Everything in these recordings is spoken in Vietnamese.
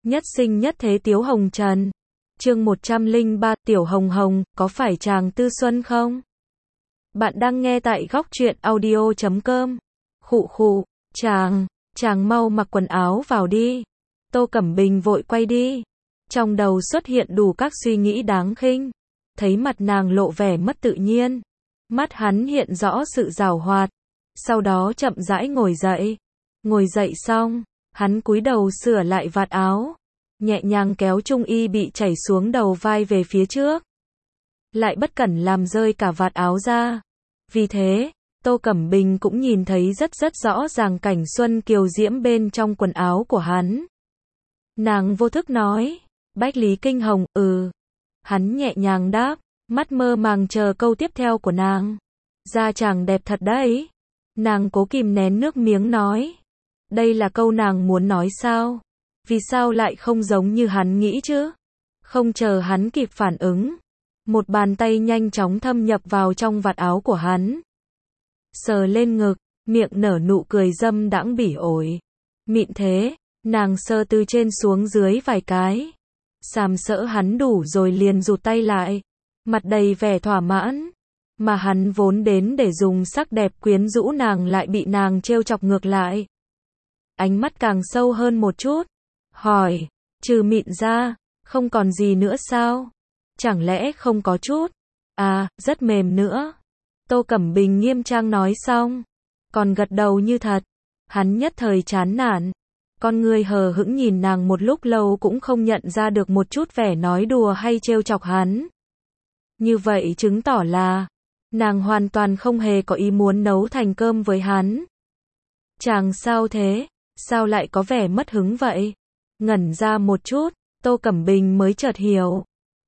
Nhất sinh nhất thế Tiếu Hồng Trần. Chương 103, Tiểu Hồng Hồng, có phải chàng Tư Xuân không? Bạn đang nghe tại góc truyện audio.com. Khụ khụ, chàng mau mặc quần áo vào đi. Tô Cẩm Bình vội quay đi. Trong đầu xuất hiện đủ các suy nghĩ đáng khinh. Thấy mặt nàng lộ vẻ mất tự nhiên. Mắt hắn hiện rõ sự giảo hoạt. Sau đó chậm rãi ngồi dậy. Ngồi dậy xong, hắn cúi đầu sửa lại vạt áo. Nhẹ nhàng kéo trung y bị chảy xuống đầu vai về phía trước. Lại bất cẩn làm rơi cả vạt áo ra. Vì thế, Tô Cẩm Bình cũng nhìn thấy rất rõ ràng cảnh xuân kiều diễm bên trong quần áo của hắn. Nàng vô thức nói, Bách Lý Kinh Hồng, Hắn nhẹ nhàng đáp, mắt mơ màng chờ câu tiếp theo của nàng. Da chàng đẹp thật đấy. Nàng cố kìm nén nước miếng nói. Đây là câu nàng muốn nói sao? Vì sao lại không giống như hắn nghĩ chứ? Không chờ hắn kịp phản ứng. Một bàn tay nhanh chóng thâm nhập vào trong vạt áo của hắn. Sờ lên ngực, miệng nở nụ cười dâm đãng bỉ ổi. Mịn thế, nàng sờ từ trên xuống dưới vài cái. Sàm sỡ hắn đủ rồi liền rụt tay lại. Mặt đầy vẻ thỏa mãn. Mà hắn vốn đến để dùng sắc đẹp quyến rũ nàng lại bị nàng trêu chọc ngược lại. Ánh mắt càng sâu hơn một chút. Hỏi, trừ mịn ra, không còn gì nữa sao? Chẳng lẽ không có chút? Rất mềm nữa. Tô Cẩm Bình nghiêm trang nói xong. Còn gật đầu như thật. Hắn nhất thời chán nản. Con người hờ hững nhìn nàng một lúc lâu cũng không nhận ra được một chút vẻ nói đùa hay trêu chọc hắn. Như vậy chứng tỏ là nàng hoàn toàn không hề có ý muốn nấu thành cơm với hắn. Chàng sao thế? Sao lại có vẻ mất hứng vậy? Ngẩn ra một chút, Tô Cẩm Bình mới chợt hiểu.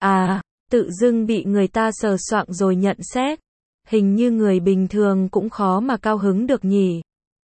Tự dưng bị người ta sờ soạng rồi nhận xét. Hình như người bình thường cũng khó mà cao hứng được nhỉ.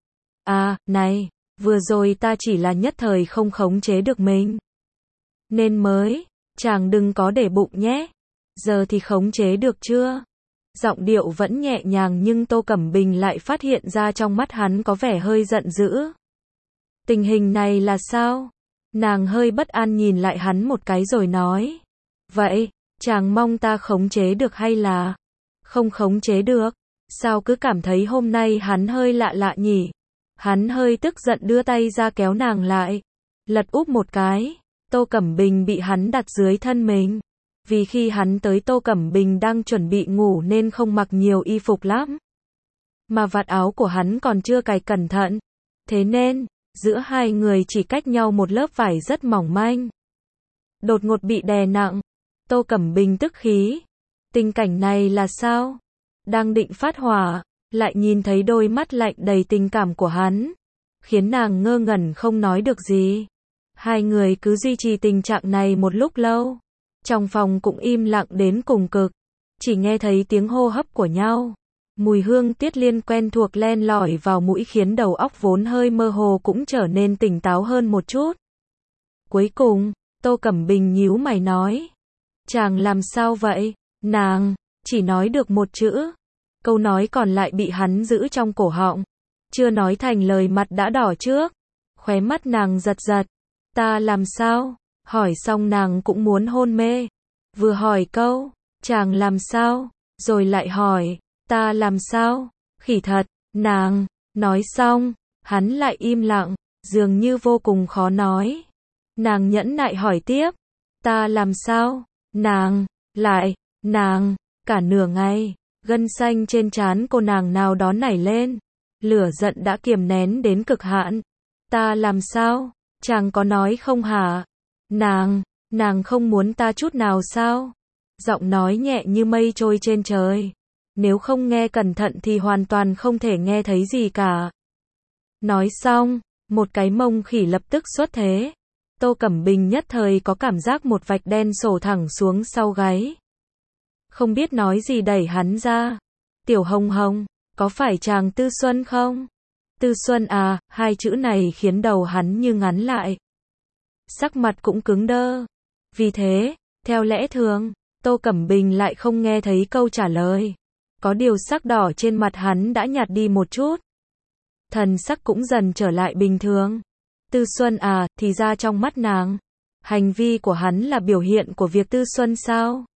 Này, vừa rồi ta chỉ là nhất thời không khống chế được mình. Nên mới, chàng đừng có để bụng nhé. Giờ thì khống chế được chưa? Giọng điệu vẫn nhẹ nhàng nhưng Tô Cẩm Bình lại phát hiện ra trong mắt hắn có vẻ hơi giận dữ. Tình hình này là sao? Nàng hơi bất an nhìn lại hắn một cái rồi nói. Vậy, chàng mong ta khống chế được hay là không khống chế được? Sao cứ cảm thấy hôm nay hắn hơi lạ lạ nhỉ? Hắn hơi tức giận đưa tay ra kéo nàng lại. Lật úp một cái. Tô Cẩm Bình bị hắn đặt dưới thân mình. Vì khi hắn tới Tô Cẩm Bình đang chuẩn bị ngủ nên không mặc nhiều y phục lắm. Mà vạt áo của hắn còn chưa cài cẩn thận. Thế nên, giữa hai người chỉ cách nhau một lớp vải rất mỏng manh. Đột ngột bị đè nặng. Tô Cẩm Bình tức khí. Tình cảnh này là sao? Đang định phát hỏa, lại nhìn thấy đôi mắt lạnh đầy tình cảm của hắn. Khiến nàng ngơ ngẩn không nói được gì. Hai người cứ duy trì tình trạng này một lúc lâu. Trong phòng cũng im lặng đến cùng cực. Chỉ nghe thấy tiếng hô hấp của nhau. Mùi hương Tiết Liên quen thuộc len lỏi vào mũi khiến đầu óc vốn hơi mơ hồ cũng trở nên tỉnh táo hơn một chút. Cuối cùng, Tô Cẩm Bình nhíu mày nói. Chàng làm sao vậy? Nàng chỉ nói được một chữ. Câu nói còn lại bị hắn giữ trong cổ họng. Chưa nói thành lời mặt đã đỏ trước. Khóe mắt nàng giật giật. Ta làm sao? Hỏi xong nàng cũng muốn hôn mê. Vừa hỏi câu, chàng làm sao? Rồi lại hỏi, ta làm sao? Khỉ thật, nàng, nói xong, hắn lại im lặng, dường như vô cùng khó nói. Nàng nhẫn nại hỏi tiếp, ta làm sao? Nàng, cả nửa ngày, gân xanh trên trán cô nàng nào đó nảy lên. Lửa giận đã kiềm nén đến cực hạn. Ta làm sao? Chàng có nói không hả? Nàng không muốn ta chút nào sao? Giọng nói nhẹ như mây trôi trên trời. Nếu không nghe cẩn thận thì hoàn toàn không thể nghe thấy gì cả. Nói xong, một cái mông khỉ lập tức xuất thế. Tô Cẩm Bình nhất thời có cảm giác một vạch đen sổ thẳng xuống sau gáy. Không biết nói gì đẩy hắn ra. Tiểu Hồng Hồng, có phải chàng Tư Xuân không? Tư Xuân hai chữ này khiến đầu hắn như ngắn lại. Sắc mặt cũng cứng đơ. Vì thế, theo lẽ thường, Tô Cẩm Bình lại không nghe thấy câu trả lời. Có điều sắc đỏ trên mặt hắn đã nhạt đi một chút. Thần sắc cũng dần trở lại bình thường. Tư Xuân thì ra trong mắt nàng, Hành vi của hắn là biểu hiện của việc tư xuân sao?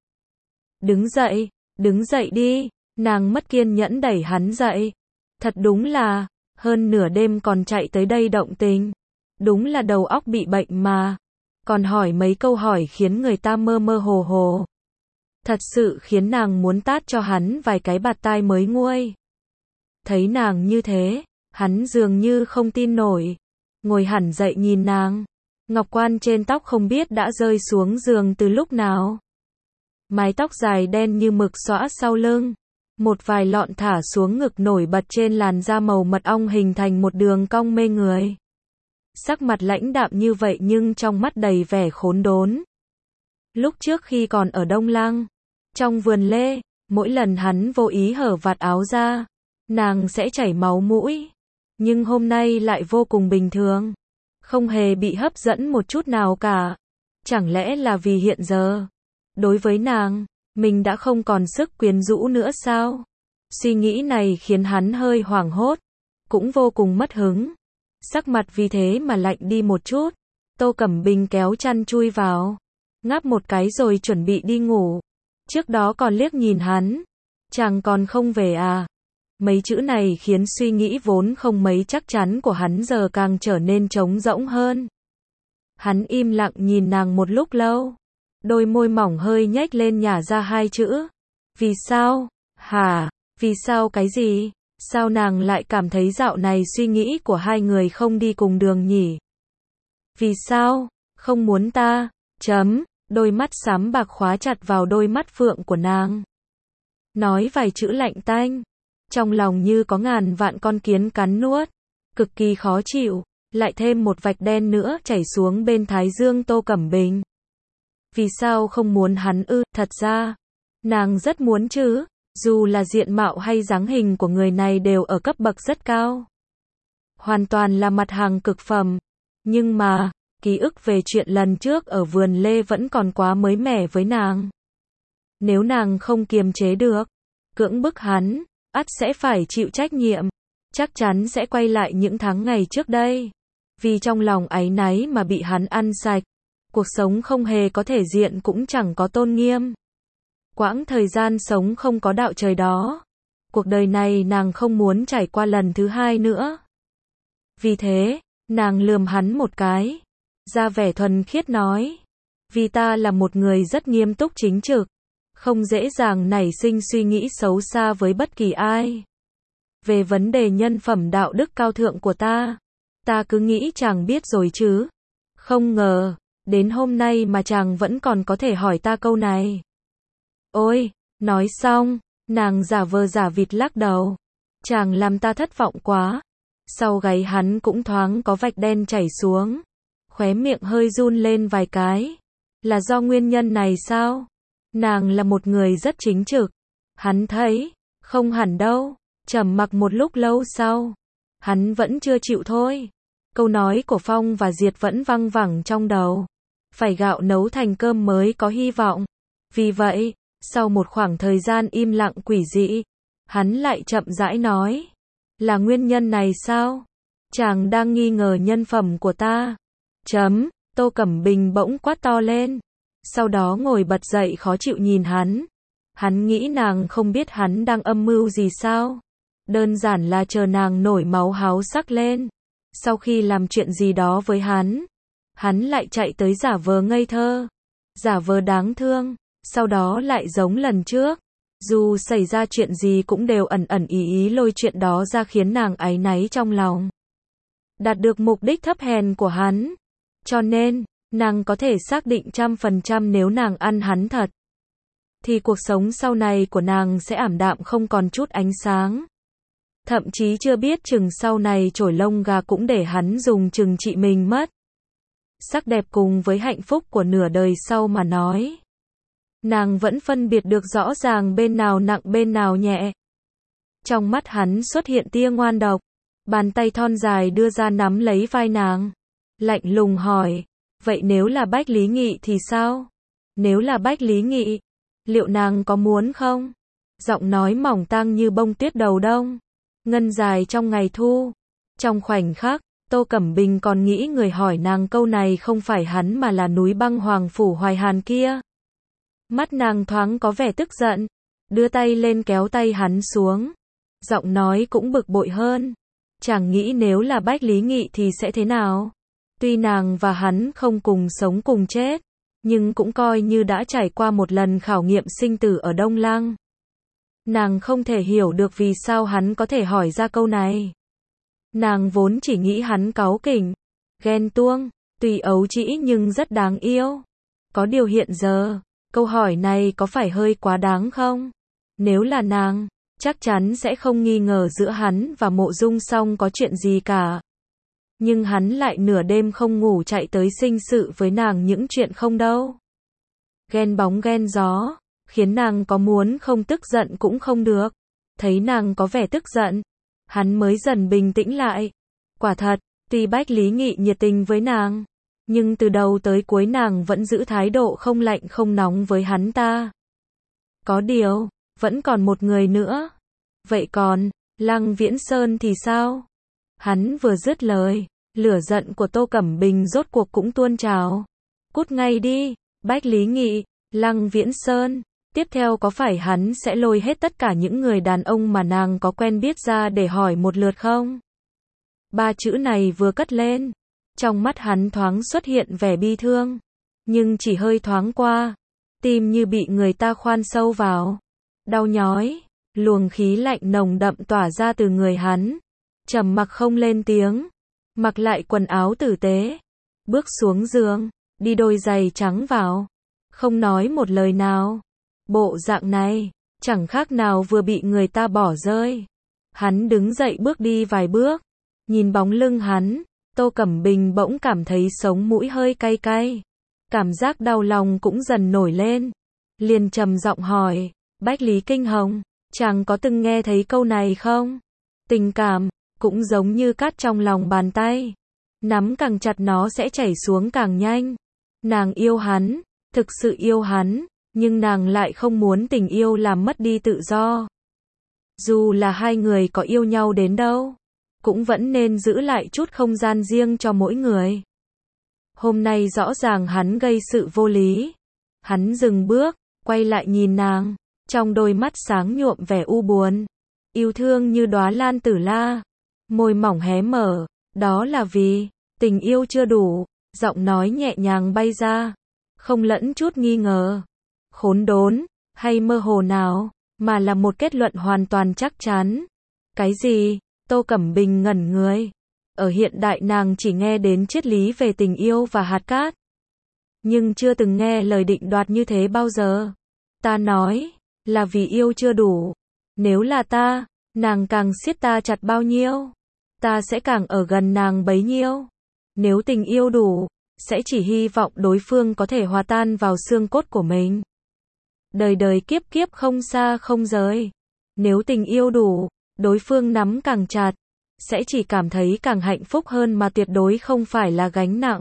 Đứng dậy đi, nàng mất kiên nhẫn đẩy hắn dậy. Thật đúng là, hơn nửa đêm còn chạy tới đây động tình. Đúng là đầu óc bị bệnh mà. Còn hỏi mấy câu hỏi khiến người ta mơ mơ hồ hồ. Thật sự khiến nàng muốn tát cho hắn vài cái bạt tai mới nguôi. Thấy nàng như thế, hắn dường như không tin nổi. Ngồi hẳn dậy nhìn nàng. Ngọc quan trên tóc không biết đã rơi xuống giường từ lúc nào. Mái tóc dài đen như mực xõa sau lưng. Một vài lọn thả xuống ngực nổi bật trên làn da màu mật ong hình thành một đường cong mê người. Sắc mặt lãnh đạm như vậy nhưng trong mắt đầy vẻ khốn đốn. Lúc trước khi còn ở Đông Lăng, trong vườn lê, mỗi lần hắn vô ý hở vạt áo ra, nàng sẽ chảy máu mũi. Nhưng hôm nay lại vô cùng bình thường. Không hề bị hấp dẫn một chút nào cả. Chẳng lẽ là vì hiện giờ, đối với nàng, mình đã không còn sức quyến rũ nữa sao? Suy nghĩ này khiến hắn hơi hoảng hốt, cũng vô cùng mất hứng. Sắc mặt vì thế mà lạnh đi một chút. Tô Cẩm Bình kéo chăn chui vào, ngáp một cái rồi chuẩn bị đi ngủ. Trước đó còn liếc nhìn hắn. Chàng còn không về à? Mấy chữ này khiến suy nghĩ vốn không mấy chắc chắn của hắn giờ càng trở nên trống rỗng hơn. Hắn im lặng nhìn nàng một lúc lâu. Đôi môi mỏng hơi nhếch lên nhả ra hai chữ. Vì sao? Hả? Vì sao cái gì? Sao nàng lại cảm thấy dạo này suy nghĩ của hai người không đi cùng đường nhỉ? Vì sao? Không muốn ta? Đôi mắt xám bạc khóa chặt vào đôi mắt phượng của nàng. Nói vài chữ lạnh tanh. Trong lòng như có ngàn vạn con kiến cắn nuốt. Cực kỳ khó chịu. Lại thêm một vạch đen nữa chảy xuống bên thái dương Tô Cẩm Bình. Vì sao không muốn hắn ư? Thật ra, nàng rất muốn chứ. Dù là diện mạo hay dáng hình của người này đều ở cấp bậc rất cao. Hoàn toàn là mặt hàng cực phẩm. Nhưng mà, ký ức về chuyện lần trước ở vườn lê vẫn còn quá mới mẻ với nàng. Nếu nàng không kiềm chế được, cưỡng bức hắn, ắt sẽ phải chịu trách nhiệm. Chắc chắn sẽ quay lại những tháng ngày trước đây. Vì trong lòng áy náy mà bị hắn ăn sạch. Cuộc sống không hề có thể diện cũng chẳng có tôn nghiêm. Quãng thời gian sống không có đạo trời đó. Cuộc đời này nàng không muốn trải qua lần thứ hai nữa. Vì thế, nàng lườm hắn một cái. Ra vẻ thuần khiết nói. Vì ta là một người rất nghiêm túc chính trực. Không dễ dàng nảy sinh suy nghĩ xấu xa với bất kỳ ai. Về vấn đề nhân phẩm đạo đức cao thượng của ta cứ nghĩ chàng biết rồi chứ. Không ngờ, đến hôm nay mà chàng vẫn còn có thể hỏi ta câu này. Ôi, nói xong, nàng giả vờ giả vịt lắc đầu. Chàng làm ta thất vọng quá. Sau gáy hắn cũng thoáng có vạch đen chảy xuống. Khóe miệng hơi run lên vài cái. Là do nguyên nhân này sao? Nàng là một người rất chính trực. Hắn thấy, không hẳn đâu. Trầm mặc một lúc lâu sau, hắn vẫn chưa chịu thôi. Câu nói của Phong và Diệt vẫn văng vẳng trong đầu. Phải gạo nấu thành cơm mới có hy vọng. Vì vậy, sau một khoảng thời gian im lặng quỷ dị, hắn lại chậm rãi nói. Là nguyên nhân này sao? Chàng đang nghi ngờ nhân phẩm của ta. Tô Cẩm Bình bỗng quát to lên. Sau đó ngồi bật dậy khó chịu nhìn hắn. Hắn nghĩ nàng không biết hắn đang âm mưu gì sao? Đơn giản là chờ nàng nổi máu háo sắc lên. Sau khi làm chuyện gì đó với hắn lại chạy tới giả vờ ngây thơ, giả vờ đáng thương, sau đó lại giống lần trước. Dù xảy ra chuyện gì cũng đều ẩn ẩn ý lôi chuyện đó ra khiến nàng áy náy trong lòng. Đạt được mục đích thấp hèn của hắn. Cho nên, nàng có thể xác định 100% nếu nàng ăn hắn thật, thì cuộc sống sau này của nàng sẽ ảm đạm không còn chút ánh sáng. Thậm chí chưa biết chừng sau này chổi lông gà cũng để hắn dùng chừng trị mình mất. Sắc đẹp cùng với hạnh phúc của nửa đời sau mà nói. Nàng vẫn phân biệt được rõ ràng bên nào nặng bên nào nhẹ. Trong mắt hắn xuất hiện tia ngoan độc. Bàn tay thon dài đưa ra nắm lấy vai nàng. Lạnh lùng hỏi. Vậy nếu là Bách Lý Nghị thì sao? Nếu là Bách Lý Nghị, liệu nàng có muốn không? Giọng nói mỏng tang như bông tuyết đầu đông. Ngân dài trong ngày thu. Trong khoảnh khắc, Tô Cẩm Bình còn nghĩ người hỏi nàng câu này không phải hắn mà là núi băng Hoàng Phủ Hoài Hàn kia. Mắt nàng thoáng có vẻ tức giận, đưa tay lên kéo tay hắn xuống. Giọng nói cũng bực bội hơn. Chẳng nghĩ nếu là Bách Lý Nghị thì sẽ thế nào? Tuy nàng và hắn không cùng sống cùng chết, nhưng cũng coi như đã trải qua một lần khảo nghiệm sinh tử ở Đông Lăng. Nàng không thể hiểu được vì sao hắn có thể hỏi ra câu này. Nàng vốn chỉ nghĩ hắn cáu kỉnh, ghen tuông, tuy ấu trĩ nhưng rất đáng yêu. Có điều hiện giờ, câu hỏi này có phải hơi quá đáng không? Nếu là nàng, chắc chắn sẽ không nghi ngờ giữa hắn và Mộ Dung Song có chuyện gì cả. Nhưng hắn lại nửa đêm không ngủ chạy tới sinh sự với nàng những chuyện không đâu. Ghen bóng ghen gió, khiến nàng có muốn không tức giận cũng không được. Thấy nàng có vẻ tức giận, hắn mới dần bình tĩnh lại. Quả thật, tuy Bách Lý Nghị nhiệt tình với nàng, nhưng từ đầu tới cuối nàng vẫn giữ thái độ không lạnh không nóng với hắn ta. Có điều, vẫn còn một người nữa. Vậy còn, Lăng Viễn Sơn thì sao? Hắn vừa dứt lời, lửa giận của Tô Cẩm Bình rốt cuộc cũng tuôn trào. Cút ngay đi, Bách Lý Nghị, Lăng Viễn Sơn. Tiếp theo có phải hắn sẽ lôi hết tất cả những người đàn ông mà nàng có quen biết ra để hỏi một lượt không? Ba chữ này vừa cất lên, trong mắt hắn thoáng xuất hiện vẻ bi thương, nhưng chỉ hơi thoáng qua, tim như bị người ta khoan sâu vào. Đau nhói, luồng khí lạnh nồng đậm tỏa ra từ người hắn. Trầm mặc không lên tiếng, mặc lại quần áo tử tế, bước xuống giường, đi đôi giày trắng vào, không nói một lời nào. Bộ dạng này, chẳng khác nào vừa bị người ta bỏ rơi. Hắn đứng dậy bước đi vài bước, nhìn bóng lưng hắn, Tô Cẩm Bình bỗng cảm thấy sống mũi hơi cay cay. Cảm giác đau lòng cũng dần nổi lên. Liền trầm giọng hỏi, Bách Lý Kinh Hồng, chàng có từng nghe thấy câu này không? Tình cảm, cũng giống như cát trong lòng bàn tay. Nắm càng chặt nó sẽ chảy xuống càng nhanh. Nàng yêu hắn, thực sự yêu hắn, nhưng nàng lại không muốn tình yêu làm mất đi tự do. Dù là hai người có yêu nhau đến đâu, cũng vẫn nên giữ lại chút không gian riêng cho mỗi người. Hôm nay rõ ràng hắn gây sự vô lý. Hắn dừng bước, quay lại nhìn nàng, trong đôi mắt sáng nhuộm vẻ u buồn. Yêu thương như đóa lan tử la, môi mỏng hé mở, đó là vì tình yêu chưa đủ. Giọng nói nhẹ nhàng bay ra, không lẫn chút nghi ngờ, khốn đốn, hay mơ hồ nào, mà là một kết luận hoàn toàn chắc chắn. Cái gì? Tô Cẩm Bình ngẩn người. Ở hiện đại nàng chỉ nghe đến triết lý về tình yêu và hạt cát, nhưng chưa từng nghe lời định đoạt như thế bao giờ. Ta nói, là vì yêu chưa đủ. Nếu là ta, nàng càng siết ta chặt bao nhiêu, ta sẽ càng ở gần nàng bấy nhiêu. Nếu tình yêu đủ, sẽ chỉ hy vọng đối phương có thể hòa tan vào xương cốt của mình. Đời đời kiếp kiếp không xa không rời. Nếu tình yêu đủ, đối phương nắm càng chặt, sẽ chỉ cảm thấy càng hạnh phúc hơn mà tuyệt đối không phải là gánh nặng.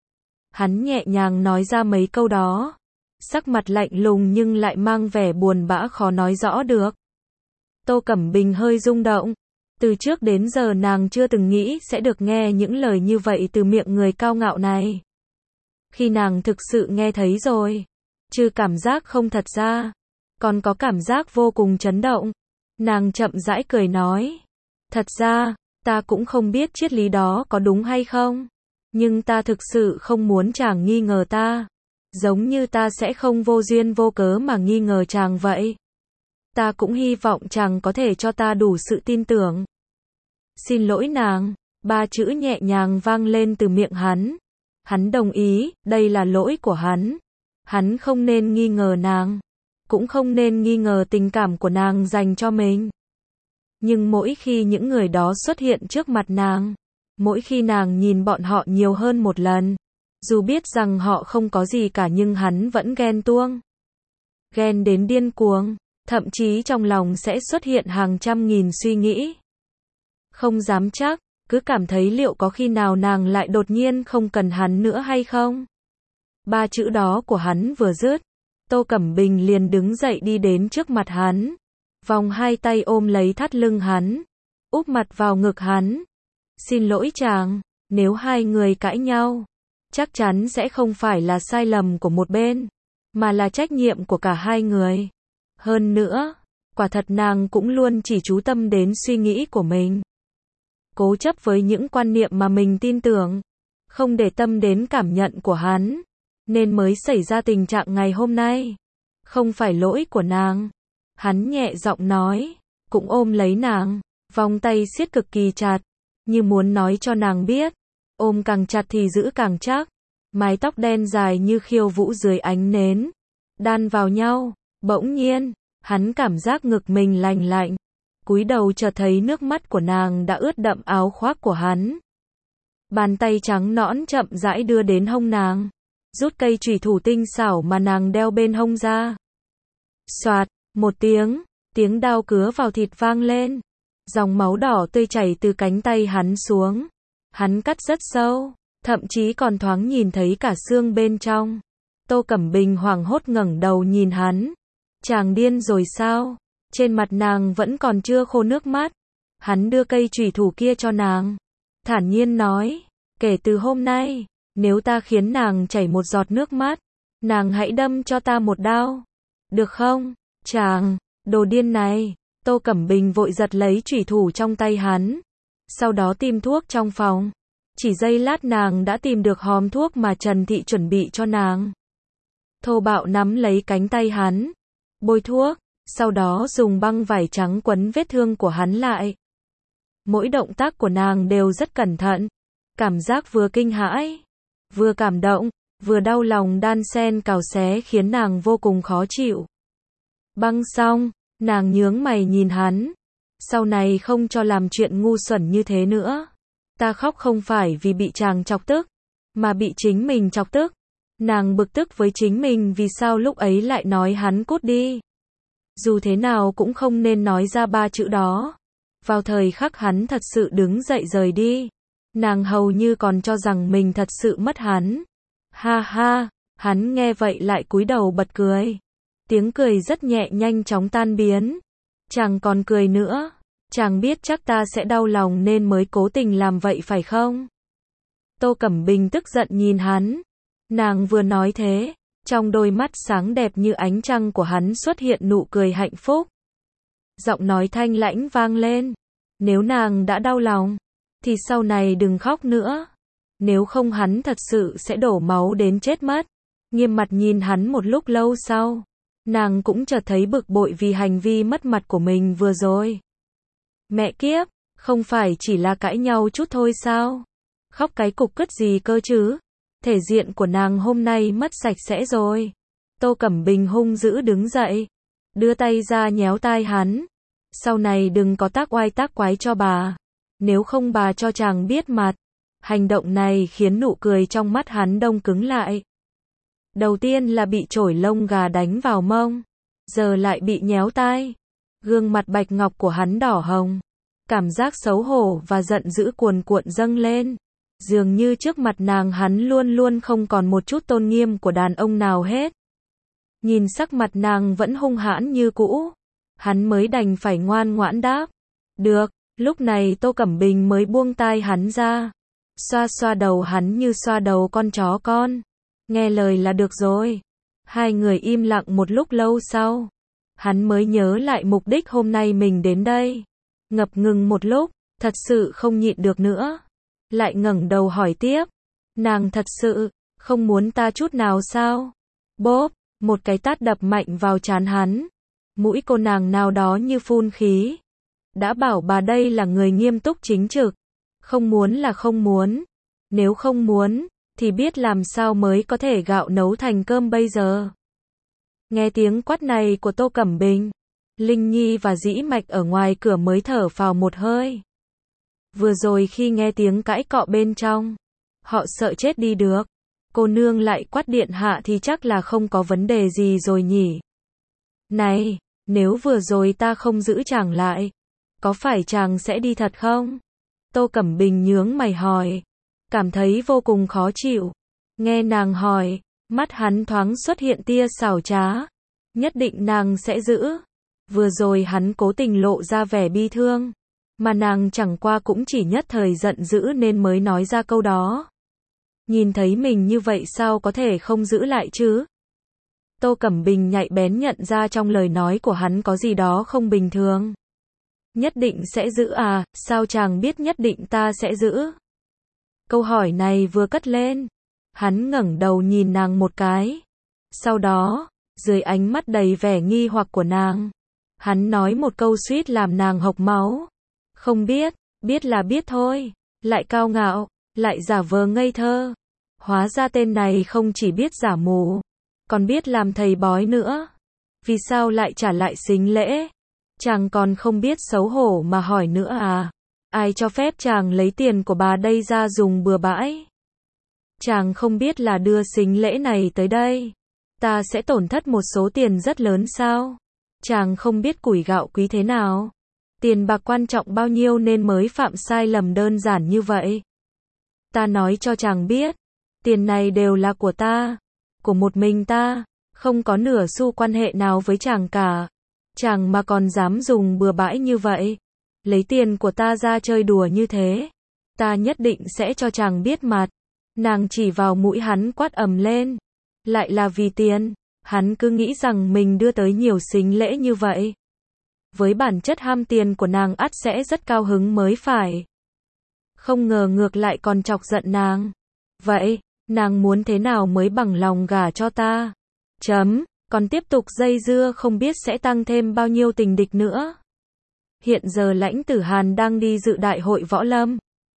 Hắn nhẹ nhàng nói ra mấy câu đó, sắc mặt lạnh lùng nhưng lại mang vẻ buồn bã khó nói rõ được. Tô Cẩm Bình hơi rung động. Từ trước đến giờ nàng chưa từng nghĩ sẽ được nghe những lời như vậy từ miệng người cao ngạo này. Khi nàng thực sự nghe thấy rồi, trừ cảm giác không thật ra, còn có cảm giác vô cùng chấn động. Nàng chậm rãi cười nói, thật ra, ta cũng không biết triết lý đó có đúng hay không, nhưng ta thực sự không muốn chàng nghi ngờ ta, giống như ta sẽ không vô duyên vô cớ mà nghi ngờ chàng vậy. Ta cũng hy vọng chàng có thể cho ta đủ sự tin tưởng. Xin lỗi nàng, ba chữ nhẹ nhàng vang lên từ miệng hắn. Hắn đồng ý, đây là lỗi của hắn. Hắn không nên nghi ngờ nàng, cũng không nên nghi ngờ tình cảm của nàng dành cho mình. Nhưng mỗi khi những người đó xuất hiện trước mặt nàng, mỗi khi nàng nhìn bọn họ nhiều hơn một lần, dù biết rằng họ không có gì cả nhưng hắn vẫn ghen tuông. Ghen đến điên cuồng, thậm chí trong lòng sẽ xuất hiện hàng trăm nghìn suy nghĩ. Không dám chắc, cứ cảm thấy liệu có khi nào nàng lại đột nhiên không cần hắn nữa hay không? Ba chữ đó của hắn vừa dứt, Tô Cẩm Bình liền đứng dậy đi đến trước mặt hắn, vòng hai tay ôm lấy thắt lưng hắn, úp mặt vào ngực hắn. Xin lỗi chàng, Nếu hai người cãi nhau, chắc chắn sẽ không phải là sai lầm của một bên, mà là trách nhiệm của cả hai người. Hơn nữa, quả thật nàng cũng luôn chỉ chú tâm đến suy nghĩ của mình. Cố chấp với những quan niệm mà mình tin tưởng, không để tâm đến cảm nhận của hắn, nên mới xảy ra tình trạng ngày hôm nay. Không phải lỗi của nàng. Hắn nhẹ giọng nói, cũng ôm lấy nàng, vòng tay siết cực kỳ chặt, như muốn nói cho nàng biết, ôm càng chặt thì giữ càng chắc. Mái tóc đen dài như khiêu vũ dưới ánh nến, đan vào nhau. Bỗng nhiên, hắn cảm giác ngực mình lạnh lạnh, cúi đầu chợt thấy nước mắt của nàng đã ướt đậm áo khoác của hắn. Bàn tay trắng nõn chậm rãi đưa đến hông nàng, rút cây chùy thủ tinh xảo mà nàng đeo bên hông ra. Soạt, một tiếng đao cứa vào thịt vang lên. Dòng máu đỏ tươi chảy từ cánh tay hắn xuống. Hắn cắt rất sâu, thậm chí còn thoáng nhìn thấy cả xương bên trong. Tô Cẩm Bình hoảng hốt ngẩng đầu nhìn hắn. Chàng điên rồi sao? Trên mặt nàng vẫn còn chưa khô nước mắt. Hắn đưa cây chùy thủ kia cho nàng, thản nhiên nói, kể từ hôm nay, nếu ta khiến nàng chảy một giọt nước mắt, nàng hãy đâm cho ta một đao. Được không? Chàng, đồ điên này. Tô Cẩm Bình vội giật lấy chùy thủ trong tay hắn, sau đó tìm thuốc trong phòng. Chỉ giây lát nàng đã tìm được hòm thuốc mà Trần Thị chuẩn bị cho nàng. Thô bạo nắm lấy cánh tay hắn, bôi thuốc, sau đó dùng băng vải trắng quấn vết thương của hắn lại. Mỗi động tác của nàng đều rất cẩn thận, cảm giác vừa kinh hãi, vừa cảm động, vừa đau lòng đan xen cào xé khiến nàng vô cùng khó chịu. Băng xong, nàng nhướng mày nhìn hắn, sau này không cho làm chuyện ngu xuẩn như thế nữa. Ta khóc không phải vì bị chàng chọc tức, mà bị chính mình chọc tức. Nàng bực tức với chính mình vì sao lúc ấy lại nói hắn cút đi. Dù thế nào cũng không nên nói ra ba chữ đó. Vào thời khắc hắn thật sự đứng dậy rời đi, nàng hầu như còn cho rằng mình thật sự mất hắn. Ha ha, hắn nghe vậy lại cúi đầu bật cười. Tiếng cười rất nhẹ nhanh chóng tan biến. Chàng còn cười nữa, chàng biết chắc ta sẽ đau lòng nên mới cố tình làm vậy phải không? Tô Cẩm Bình tức giận nhìn hắn. Nàng vừa nói thế, trong đôi mắt sáng đẹp như ánh trăng của hắn xuất hiện nụ cười hạnh phúc. Giọng nói thanh lãnh vang lên. Nếu nàng đã đau lòng, thì sau này đừng khóc nữa. Nếu không hắn thật sự sẽ đổ máu đến chết mất. Nghiêm mặt nhìn hắn một lúc lâu sau, nàng cũng chợt thấy bực bội vì hành vi mất mặt của mình vừa rồi. Mẹ kiếp, không phải chỉ là cãi nhau chút thôi sao? Khóc cái cục cứt gì cơ chứ? Thể diện của nàng hôm nay mất sạch sẽ rồi. Tô Cẩm Bình hung dữ đứng dậy, đưa tay ra nhéo tai hắn. Sau này đừng có tác oai tác quái cho bà, nếu không bà cho chàng biết mặt. Hành động này khiến nụ cười trong mắt hắn đông cứng lại. Đầu tiên là bị chổi lông gà đánh vào mông, giờ lại bị nhéo tai. Gương mặt bạch ngọc của hắn đỏ hồng, cảm giác xấu hổ và giận dữ cuồn cuộn dâng lên. Dường như trước mặt nàng hắn luôn luôn không còn một chút tôn nghiêm của đàn ông nào hết. Nhìn sắc mặt nàng vẫn hung hãn như cũ, hắn mới đành phải ngoan ngoãn đáp. Được, lúc này Tô Cẩm Bình mới buông tai hắn ra, xoa xoa đầu hắn như xoa đầu con chó con. Nghe lời là được rồi. Hai người im lặng một lúc lâu sau, hắn mới nhớ lại mục đích hôm nay mình đến đây. Ngập ngừng một lúc, thật sự không nhịn được nữa, lại ngẩng đầu hỏi tiếp. Nàng thật sự không muốn ta chút nào sao? Bốp, một cái tát đập mạnh vào trán hắn. Mũi cô nàng nào đó như phun khí. Đã bảo bà đây là người nghiêm túc chính trực. Không muốn là không muốn. Nếu không muốn, thì biết làm sao mới có thể gạo nấu thành cơm bây giờ. Nghe tiếng quát này của Tô Cẩm Bình, Linh Nhi và Dĩ Mạch ở ngoài cửa mới thở phào một hơi. Vừa rồi khi nghe tiếng cãi cọ bên trong, họ sợ chết đi được. Cô nương lại quát điện hạ thì chắc là không có vấn đề gì rồi nhỉ. Này, nếu vừa rồi ta không giữ chàng lại, có phải chàng sẽ đi thật không? Tô Cẩm Bình nhướng mày hỏi, cảm thấy vô cùng khó chịu. Nghe nàng hỏi, mắt hắn thoáng xuất hiện tia xảo trá. Nhất định nàng sẽ giữ. Vừa rồi hắn cố tình lộ ra vẻ bi thương, Mà nàng chẳng qua cũng chỉ nhất thời giận dữ nên mới nói ra câu đó. Nhìn thấy mình như vậy sao có thể không giữ lại chứ? Tô Cẩm Bình nhạy bén nhận ra trong lời nói của hắn có gì đó không bình thường. Nhất định sẽ giữ à, sao chàng biết nhất định ta sẽ giữ? Câu hỏi này vừa cất lên, hắn ngẩng đầu nhìn nàng một cái. Sau đó, dưới ánh mắt đầy vẻ nghi hoặc của nàng, hắn nói một câu suýt làm nàng hộc máu. Không biết, biết là biết thôi, lại cao ngạo, lại giả vờ ngây thơ. Hóa ra tên này không chỉ biết giả mù, còn biết làm thầy bói nữa. Vì sao lại trả lại sính lễ? Chàng còn không biết xấu hổ mà hỏi nữa à? Ai cho phép chàng lấy tiền của bà đây ra dùng bừa bãi? Chàng không biết là đưa sính lễ này tới đây, ta sẽ tổn thất một số tiền rất lớn sao? Chàng không biết củi gạo quý thế nào, tiền bạc quan trọng bao nhiêu nên mới phạm sai lầm đơn giản như vậy. Ta nói cho chàng biết, tiền này đều là của ta, của một mình ta, không có nửa xu quan hệ nào với chàng cả. Chàng mà còn dám dùng bừa bãi như vậy, lấy tiền của ta ra chơi đùa như thế, ta nhất định sẽ cho chàng biết mặt. Nàng chỉ vào mũi hắn quát ầm lên. Lại là vì tiền, hắn cứ nghĩ rằng mình đưa tới nhiều sính lễ như vậy. Với bản chất ham tiền của nàng ắt sẽ rất cao hứng mới phải. Không ngờ ngược lại còn chọc giận nàng. Vậy, nàng muốn thế nào mới bằng lòng gả cho ta? Còn tiếp tục dây dưa không biết sẽ tăng thêm bao nhiêu tình địch nữa. Hiện giờ Lãnh Tử Hàn đang đi dự đại hội võ lâm.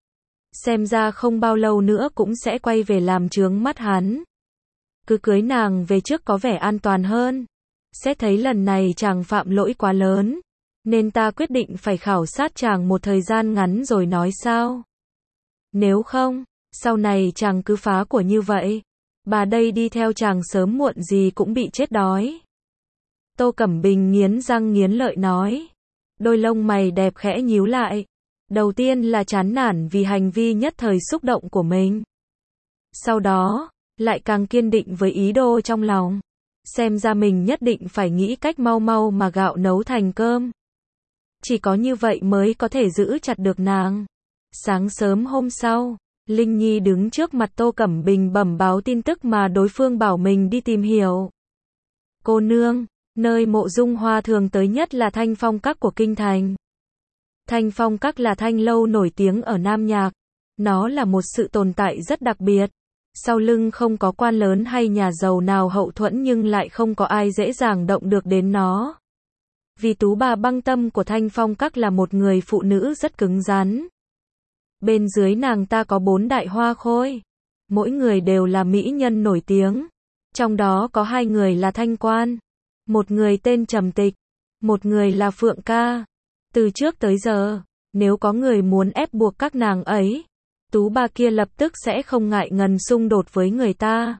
Xem ra không bao lâu nữa cũng sẽ quay về làm chướng mắt hắn. Cứ cưới nàng về trước có vẻ an toàn hơn. Xét thấy lần này chàng phạm lỗi quá lớn, nên ta quyết định phải khảo sát chàng một thời gian ngắn rồi nói sao. Nếu không, sau này chàng cứ phá của như vậy, bà đây đi theo chàng sớm muộn gì cũng bị chết đói. Tô Cẩm Bình nghiến răng nghiến lợi nói. Đôi lông mày đẹp khẽ nhíu lại. Đầu tiên là chán nản vì hành vi nhất thời xúc động của mình. Sau đó, lại càng kiên định với ý đồ trong lòng. Xem ra mình nhất định phải nghĩ cách mau mau mà gạo nấu thành cơm. Chỉ có như vậy mới có thể giữ chặt được nàng. Sáng sớm hôm sau, Linh Nhi đứng trước mặt Tô Cẩm Bình bẩm báo tin tức mà đối phương bảo mình đi tìm hiểu. Cô nương, nơi Mộ Dung Hoa thường tới nhất là Thanh Phong Các của kinh thành. Thanh Phong Các là thanh lâu nổi tiếng ở Nam Nhạc. Nó là một sự tồn tại rất đặc biệt. Sau lưng không có quan lớn hay nhà giàu nào hậu thuẫn nhưng lại không có ai dễ dàng động được đến nó. Vì tú bà băng tâm của Thanh Phong Các là một người phụ nữ rất cứng rắn. Bên dưới nàng ta có 4 đại hoa khôi. Mỗi người đều là mỹ nhân nổi tiếng. Trong đó có 2 người là thanh quan. Một người tên Trầm Tịch. Một người là Phượng Ca. Từ trước tới giờ, nếu có người muốn ép buộc các nàng ấy, tú bà kia lập tức sẽ không ngại ngần xung đột với người ta.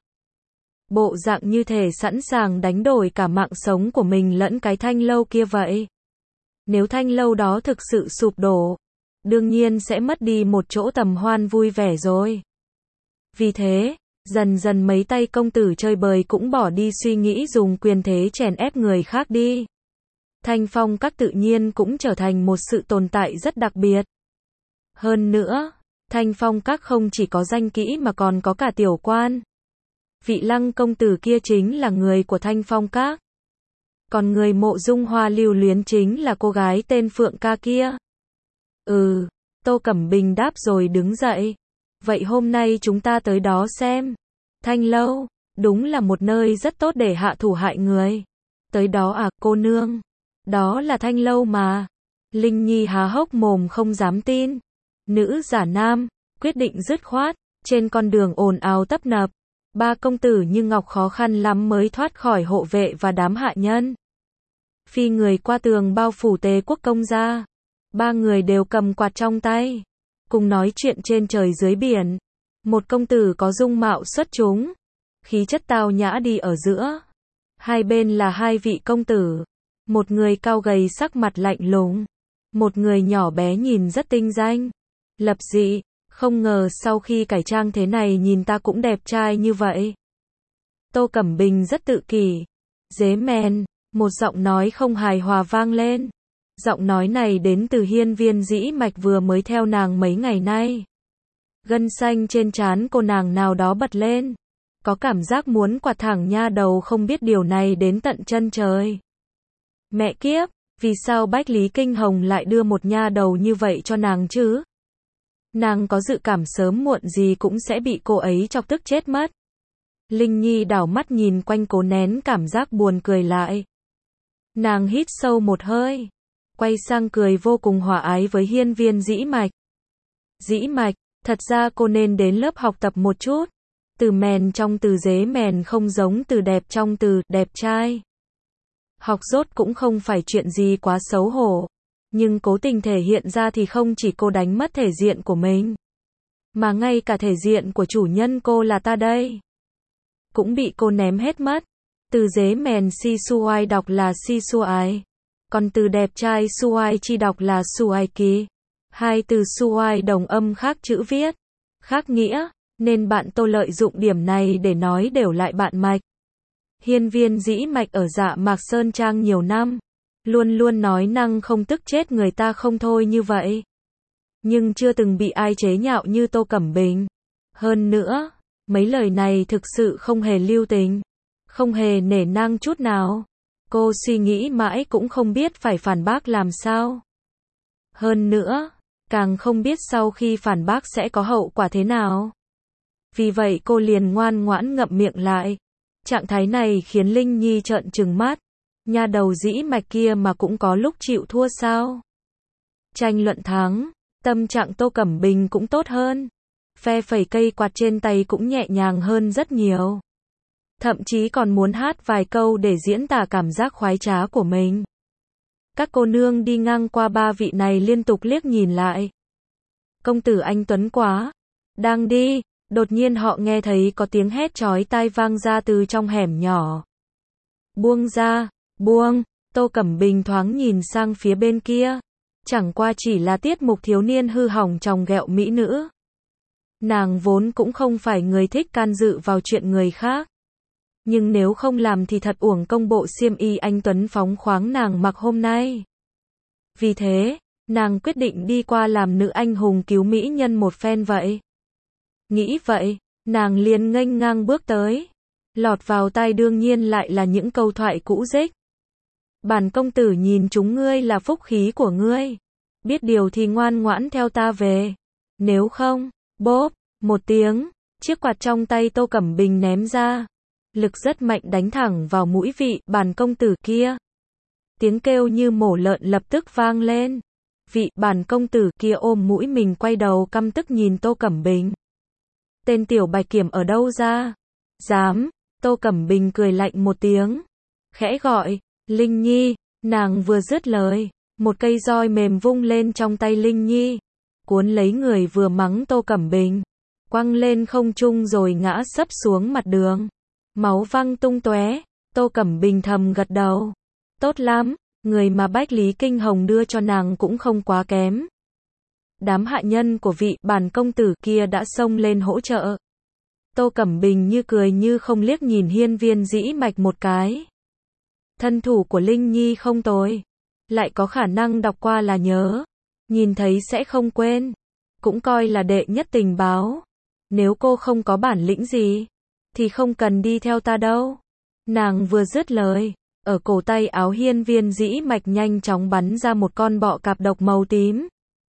Bộ dạng như thể sẵn sàng đánh đổi cả mạng sống của mình lẫn cái thanh lâu kia vậy. Nếu thanh lâu đó thực sự sụp đổ, đương nhiên sẽ mất đi một chỗ tầm hoan vui vẻ rồi. Vì thế, dần dần mấy tay công tử chơi bời cũng bỏ đi suy nghĩ dùng quyền thế chèn ép người khác đi. Thanh Phong Các tự nhiên cũng trở thành một sự tồn tại rất đặc biệt. Hơn nữa, Thanh Phong Các không chỉ có danh kỹ mà còn có cả tiểu quan. Vị Lăng công tử kia chính là người của Thanh Phong Các. Còn người Mộ Dung Hoa lưu luyến chính là cô gái tên Phượng Ca kia. Tô Cẩm Bình đáp rồi đứng dậy. Vậy hôm nay chúng ta tới đó xem. Thanh lâu, đúng là một nơi rất tốt để hạ thủ hại người. Tới đó à, cô nương? Đó là thanh lâu mà. Linh Nhi há hốc mồm không dám tin. Nữ giả nam, quyết định dứt khoát. Trên con đường ồn ào tấp nập, 3 công tử như ngọc khó khăn lắm mới thoát khỏi hộ vệ và đám hạ nhân. Phi người qua tường bao phủ Tề Quốc công gia. 3 người đều cầm quạt trong tay, cùng nói chuyện trên trời dưới biển. Một công tử có dung mạo xuất chúng, khí chất tao nhã đi ở giữa. Hai bên là 2 vị công tử. Một người cao gầy sắc mặt lạnh lùng, một người nhỏ bé nhìn rất tinh danh, lập dị. Không ngờ sau khi cải trang thế này nhìn ta cũng đẹp trai như vậy. Tô Cẩm Bình rất tự kỷ. Dế mèn, một giọng nói không hài hòa vang lên. Giọng nói này đến từ Hiên Viên Dĩ Mạch vừa mới theo nàng mấy ngày nay. Gân xanh trên trán cô nàng nào đó bật lên. Có cảm giác muốn quạt thẳng nha đầu không biết điều này đến tận chân trời. Mẹ kiếp, vì sao Bách Lý Kinh Hồng lại đưa một nha đầu như vậy cho nàng chứ? Nàng có dự cảm sớm muộn gì cũng sẽ bị cô ấy chọc tức chết mất. Linh Nhi đảo mắt nhìn quanh cố nén cảm giác buồn cười lại. Nàng hít sâu một hơi, quay sang cười vô cùng hòa ái với Hiên Viên Dĩ Mạch. Dĩ Mạch, thật ra cô nên đến lớp học tập một chút. Từ mèn trong từ dế mèn không giống từ đẹp trong từ đẹp trai. Học dốt cũng không phải chuyện gì quá xấu hổ. Nhưng cố tình thể hiện ra thì không chỉ cô đánh mất thể diện của mình. Mà ngay cả thể diện của chủ nhân cô là ta đây. Cũng bị cô ném hết mất. Từ dế mèn si suai đọc là si suai. Còn từ đẹp trai suai chi đọc là suai kỳ. Hai từ suai đồng âm khác chữ viết, khác nghĩa, nên bạn Tô lợi dụng điểm này để nói đều lại bạn Mạch. Hiên Viên Dĩ Mạch ở Dạ Mạc Sơn Trang nhiều năm, luôn luôn nói năng không tức chết người ta không thôi như vậy. Nhưng chưa từng bị ai chế nhạo như Tô Cẩm Bình. Hơn nữa, mấy lời này thực sự không hề lưu tình, không hề nể nang chút nào. Cô suy nghĩ mãi cũng không biết phải phản bác làm sao. Hơn nữa, càng không biết sau khi phản bác sẽ có hậu quả thế nào. Vì vậy cô liền ngoan ngoãn ngậm miệng lại. Trạng thái này khiến Linh Nhi trợn trừng mắt. Nha đầu Dĩ Mạch kia mà cũng có lúc chịu thua sao? Tranh luận thắng, tâm trạng Tô Cẩm Bình cũng tốt hơn. Phe phẩy cây quạt trên tay cũng nhẹ nhàng hơn rất nhiều. Thậm chí còn muốn hát vài câu để diễn tả cảm giác khoái trá của mình. Các cô nương đi ngang qua ba vị này liên tục liếc nhìn lại. Công tử anh tuấn quá. Đang đi, đột nhiên họ nghe thấy có tiếng hét chói tai vang ra từ trong hẻm nhỏ. Buông ra, buông. Tô Cẩm Bình thoáng nhìn sang phía bên kia. Chẳng qua chỉ là tiết mục thiếu niên hư hỏng chòng ghẹo mỹ nữ. Nàng vốn cũng không phải người thích can dự vào chuyện người khác. Nhưng nếu không làm thì thật uổng công bộ xiêm y anh tuấn phóng khoáng nàng mặc hôm nay. Vì thế, nàng quyết định đi qua làm nữ anh hùng cứu mỹ nhân một phen vậy. Nghĩ vậy, nàng liền nghênh ngang bước tới. Lọt vào tai đương nhiên lại là những câu thoại cũ rích. Bản công tử nhìn chúng ngươi là phúc khí của ngươi. Biết điều thì ngoan ngoãn theo ta về. Nếu không, bốp, một tiếng, chiếc quạt trong tay Tô Cẩm Bình ném ra. Lực rất mạnh đánh thẳng vào mũi vị bản công tử kia. Tiếng kêu như mổ lợn lập tức vang lên. Vị bản công tử kia ôm mũi mình quay đầu căm tức nhìn Tô Cẩm Bình. Tên tiểu bạch kiểm ở đâu ra? Dám. Tô Cẩm Bình cười lạnh một tiếng. Khẽ gọi, Linh Nhi. Nàng vừa dứt lời, một cây roi mềm vung lên trong tay Linh Nhi. Cuốn lấy người vừa mắng Tô Cẩm Bình. Quăng lên không trung rồi ngã sấp xuống mặt đường. Máu văng tung tóe. Tô Cẩm Bình thầm gật đầu. Tốt lắm, người mà Bách Lý Kinh Hồng đưa cho nàng cũng không quá kém. Đám hạ nhân của vị bản công tử kia đã xông lên hỗ trợ. Tô Cẩm Bình như cười như không liếc nhìn Hiên Viên Dĩ Mạch một cái. Thân thủ của Linh Nhi không tồi. Lại có khả năng đọc qua là nhớ. Nhìn thấy sẽ không quên. Cũng coi là đệ nhất tình báo. Nếu cô không có bản lĩnh gì, thì không cần đi theo ta đâu. Nàng vừa dứt lời, ở cổ tay áo Hiên Viên Dĩ Mạch nhanh chóng bắn ra một con bọ cạp độc màu tím.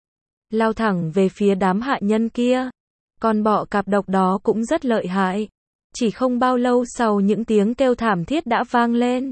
Lao thẳng về phía đám hạ nhân kia. Con bọ cạp độc đó cũng rất lợi hại. Chỉ không bao lâu sau những tiếng kêu thảm thiết đã vang lên.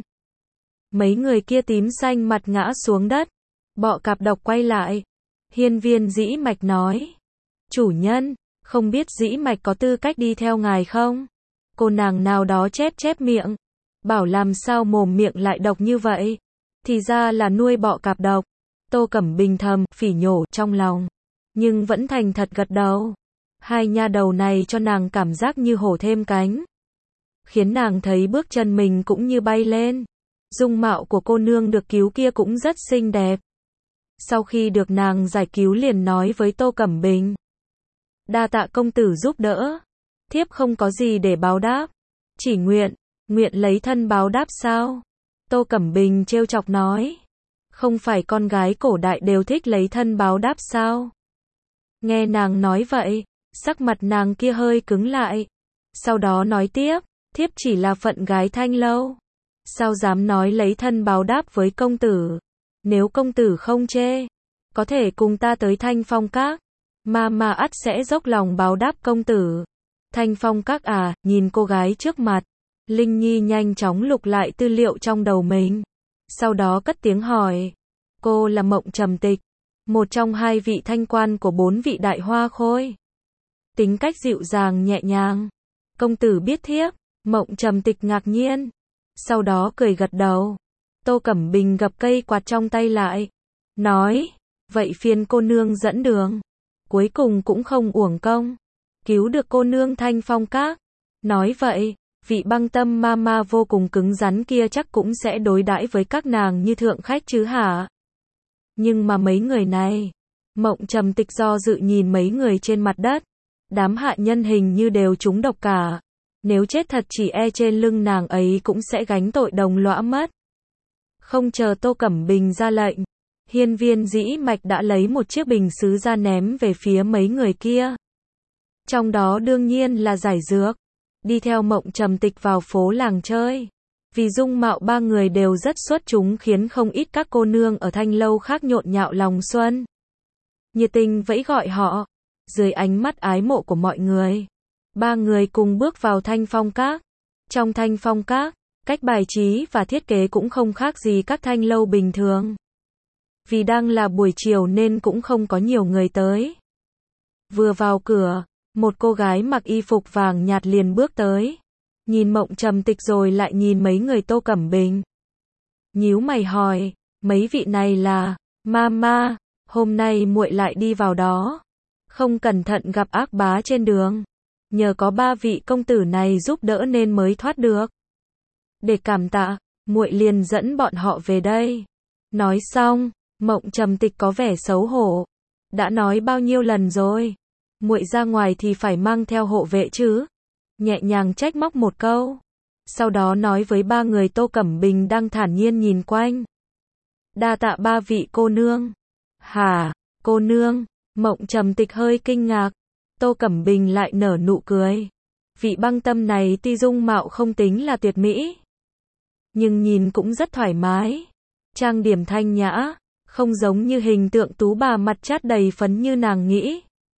Mấy người kia tím xanh mặt ngã xuống đất. Bọ cạp độc quay lại. Hiên Viên Dĩ Mạch nói. Chủ nhân, không biết Dĩ Mạch có tư cách đi theo ngài không? Cô nàng nào đó chép miệng. Bảo làm sao mồm miệng lại độc như vậy? Thì ra là nuôi bọ cạp độc. Tô Cẩm Bình thầm, phỉ nhổ trong lòng. Nhưng vẫn thành thật gật đầu. Hai nha đầu này cho nàng cảm giác như hổ thêm cánh. Khiến nàng thấy bước chân mình cũng như bay lên. Dung mạo của cô nương được cứu kia cũng rất xinh đẹp. Sau khi được nàng giải cứu liền nói với Tô Cẩm Bình. Đa tạ công tử giúp đỡ. Thiếp không có gì để báo đáp. Chỉ nguyện lấy thân báo đáp sao? Tô Cẩm Bình trêu chọc nói. Không phải con gái cổ đại đều thích lấy thân báo đáp sao? Nghe nàng nói vậy, sắc mặt nàng kia hơi cứng lại. Sau đó nói tiếp, thiếp chỉ là phận gái Thanh lâu. Sao dám nói lấy thân báo đáp với công tử? Nếu công tử không chê, có thể cùng ta tới Thanh Phong Các. Mà ắt sẽ dốc lòng báo đáp công tử. Thanh Phong Các à, nhìn cô gái trước mặt. Linh Nhi nhanh chóng lục lại tư liệu trong đầu mình. Sau đó cất tiếng hỏi. Cô là Mộng Trầm Tịch, một trong 2 vị thanh quan của 4 vị đại hoa khôi. Tính cách dịu dàng nhẹ nhàng. Công tử biết thiếp. Mộng Trầm Tịch ngạc nhiên. Sau đó cười gật đầu. Tô Cẩm Bình gập cây quạt trong tay lại. Nói, vậy phiền cô nương dẫn đường. Cuối cùng cũng không uổng công. Cứu được cô nương Thanh Phong Các. Nói vậy, vị Băng Tâm ma vô cùng cứng rắn kia chắc cũng sẽ đối đãi với các nàng như thượng khách chứ hả? Nhưng mà mấy người này, Mộng Trầm Tịch do dự nhìn mấy người trên mặt đất. Đám hạ nhân hình như đều trúng độc cả. Nếu chết thật chỉ e trên lưng nàng ấy cũng sẽ gánh tội đồng lõa mất. Không chờ Tô Cẩm Bình ra lệnh, hiên viên dĩ mạch đã lấy một chiếc bình sứ ra ném về phía mấy người kia. Trong đó đương nhiên là giải dược. Đi theo Mộng Trầm Tịch vào phố làng chơi. Vì dung mạo 3 người đều rất xuất chúng khiến không ít các cô nương ở Thanh lâu khác nhộn nhạo lòng xuân. Nhiệt tình vẫy gọi họ. Dưới ánh mắt ái mộ của mọi người, 3 người cùng bước vào Thanh Phong Các. Trong Thanh Phong Các, cách bài trí và thiết kế cũng không khác gì các thanh lâu bình thường. Vì đang là buổi chiều nên cũng không có nhiều người tới. Vừa vào cửa, một cô gái mặc y phục vàng nhạt liền bước tới. Nhìn Mộng Trầm Tịch rồi lại nhìn mấy người Tô Cẩm Bình. Nhíu mày hỏi, mấy vị này là, Mama, hôm nay muội lại đi vào đó. Không cẩn thận gặp ác bá trên đường. Nhờ có 3 vị công tử này giúp đỡ nên mới thoát được. Để cảm tạ, muội liền dẫn bọn họ về đây. Nói xong, Mộng Trầm Tịch có vẻ xấu hổ. Đã nói bao nhiêu lần rồi, muội ra ngoài thì phải mang theo hộ vệ chứ. Nhẹ nhàng trách móc một câu. Sau đó nói với 3 người Tô Cẩm Bình đang thản nhiên nhìn quanh. Đa tạ 3 vị cô nương. Hả, cô nương? Mộng Trầm Tịch hơi kinh ngạc. Tô Cẩm Bình lại nở nụ cười. Vị Băng Tâm này tuy dung mạo không tính là tuyệt mỹ, nhưng nhìn cũng rất thoải mái. Trang điểm thanh nhã, không giống như hình tượng tú bà mặt chát đầy phấn như nàng nghĩ.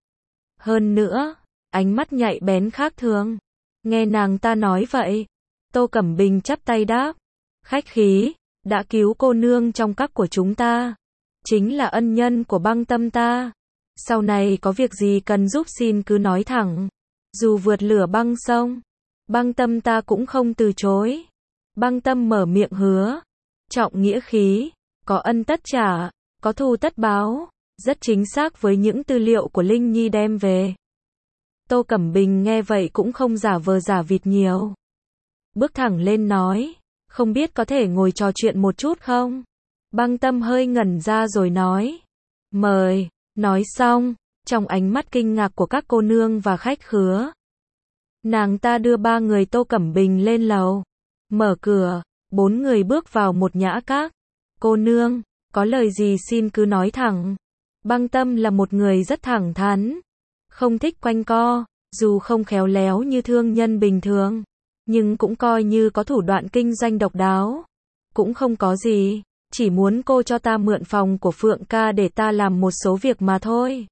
Hơn nữa, ánh mắt nhạy bén khác thường. Nghe nàng ta nói vậy, Tô Cẩm Bình chắp tay đáp. Khách khí, đã cứu cô nương trong các của chúng ta. Chính là ân nhân của Băng Tâm ta. Sau này có việc gì cần giúp xin cứ nói thẳng. Dù vượt lửa băng sông, Băng Tâm ta cũng không từ chối. Băng Tâm mở miệng hứa. Trọng nghĩa khí, có ân tất trả, có thù tất báo. Rất chính xác với những tư liệu của Linh Nhi đem về. Tô Cẩm Bình nghe vậy cũng không giả vờ giả vịt nhiều. Bước thẳng lên nói, không biết có thể ngồi trò chuyện một chút không? Băng Tâm hơi ngẩn ra rồi nói, mời. Nói xong, trong ánh mắt kinh ngạc của các cô nương và khách khứa, nàng ta đưa 3 người Tô Cẩm Bình lên lầu. Mở cửa, 4 người bước vào một nhã các. Cô nương, có lời gì xin cứ nói thẳng. Băng Tâm là một người rất thẳng thắn, không thích quanh co, dù không khéo léo như thương nhân bình thường, nhưng cũng coi như có thủ đoạn kinh doanh độc đáo. Cũng không có gì, chỉ muốn cô cho ta mượn phòng của Phượng ca để ta làm một số việc mà thôi.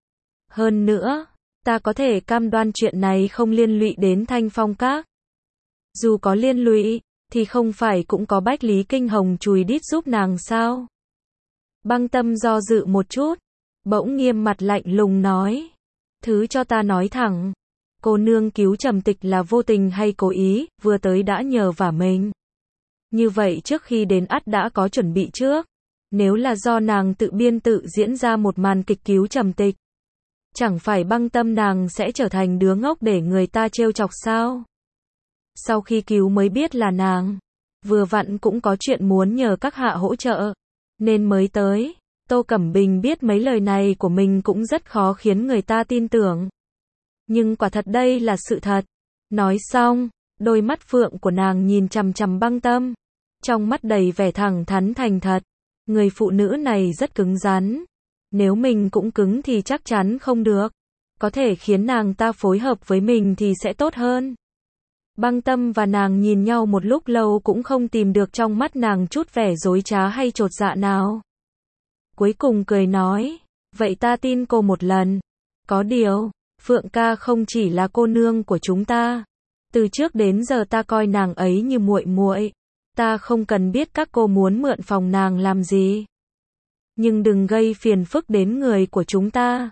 Hơn nữa, ta có thể cam đoan chuyện này không liên lụy đến Thanh Phong Các. Dù có liên lụy, thì không phải cũng có Bách Lý Kinh Hồng chùi đít giúp nàng sao? Băng Tâm do dự một chút, bỗng nghiêm mặt lạnh lùng nói. Thứ cho ta nói thẳng, cô nương cứu Trầm Tịch là vô tình hay cố ý, vừa tới đã nhờ vả mình. Như vậy trước khi đến ắt đã có chuẩn bị trước. Nếu là do nàng tự biên tự diễn ra một màn kịch cứu Trầm Tịch, chẳng phải Băng Tâm nàng sẽ trở thành đứa ngốc để người ta trêu chọc sao? Sau khi cứu mới biết là nàng, vừa vặn cũng có chuyện muốn nhờ các hạ hỗ trợ, nên mới tới. Tô Cẩm Bình biết mấy lời này của mình cũng rất khó khiến người ta tin tưởng. Nhưng quả thật đây là sự thật. Nói xong, đôi mắt phượng của nàng nhìn chằm chằm Băng Tâm, trong mắt đầy vẻ thẳng thắn thành thật. Người phụ nữ này rất cứng rắn. Nếu mình cũng cứng thì chắc chắn không được. Có thể khiến nàng ta phối hợp với mình thì sẽ tốt hơn. Băng Tâm và nàng nhìn nhau một lúc lâu cũng không tìm được trong mắt nàng chút vẻ dối trá hay chột dạ nào. Cuối cùng cười nói, vậy ta tin cô một lần. Có điều, Phượng ca không chỉ là cô nương của chúng ta. Từ trước đến giờ ta coi nàng ấy như muội muội. Ta không cần biết các cô muốn mượn phòng nàng làm gì. Nhưng đừng gây phiền phức đến người của chúng ta.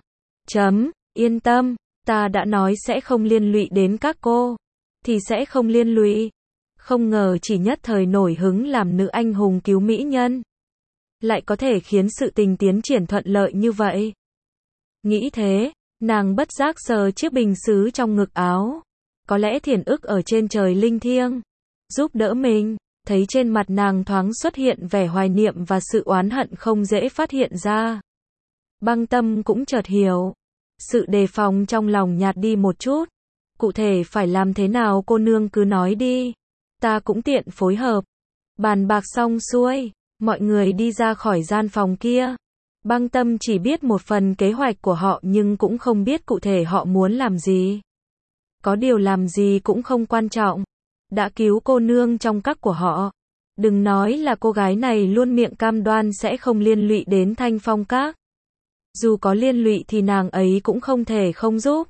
Yên tâm, ta đã nói sẽ không liên lụy đến các cô. Thì sẽ không liên lụy. Không ngờ chỉ nhất thời nổi hứng làm nữ anh hùng cứu mỹ nhân. Lại có thể khiến sự tình tiến triển thuận lợi như vậy. Nghĩ thế, nàng bất giác sờ chiếc bình sứ trong ngực áo. Có lẽ thiền ức ở trên trời linh thiêng giúp đỡ mình. Thấy trên mặt nàng thoáng xuất hiện vẻ hoài niệm và sự oán hận không dễ phát hiện ra. Băng Tâm cũng chợt hiểu. Sự đề phòng trong lòng nhạt đi một chút. Cụ thể phải làm thế nào cô nương cứ nói đi. Ta cũng tiện phối hợp. Bàn bạc xong xuôi, mọi người đi ra khỏi gian phòng kia. Băng Tâm chỉ biết một phần kế hoạch của họ nhưng cũng không biết cụ thể họ muốn làm gì. Có điều làm gì cũng không quan trọng. Đã cứu cô nương trong các của họ. Đừng nói là cô gái này luôn miệng cam đoan sẽ không liên lụy đến Thanh Phong Các. Dù có liên lụy thì nàng ấy cũng không thể không giúp.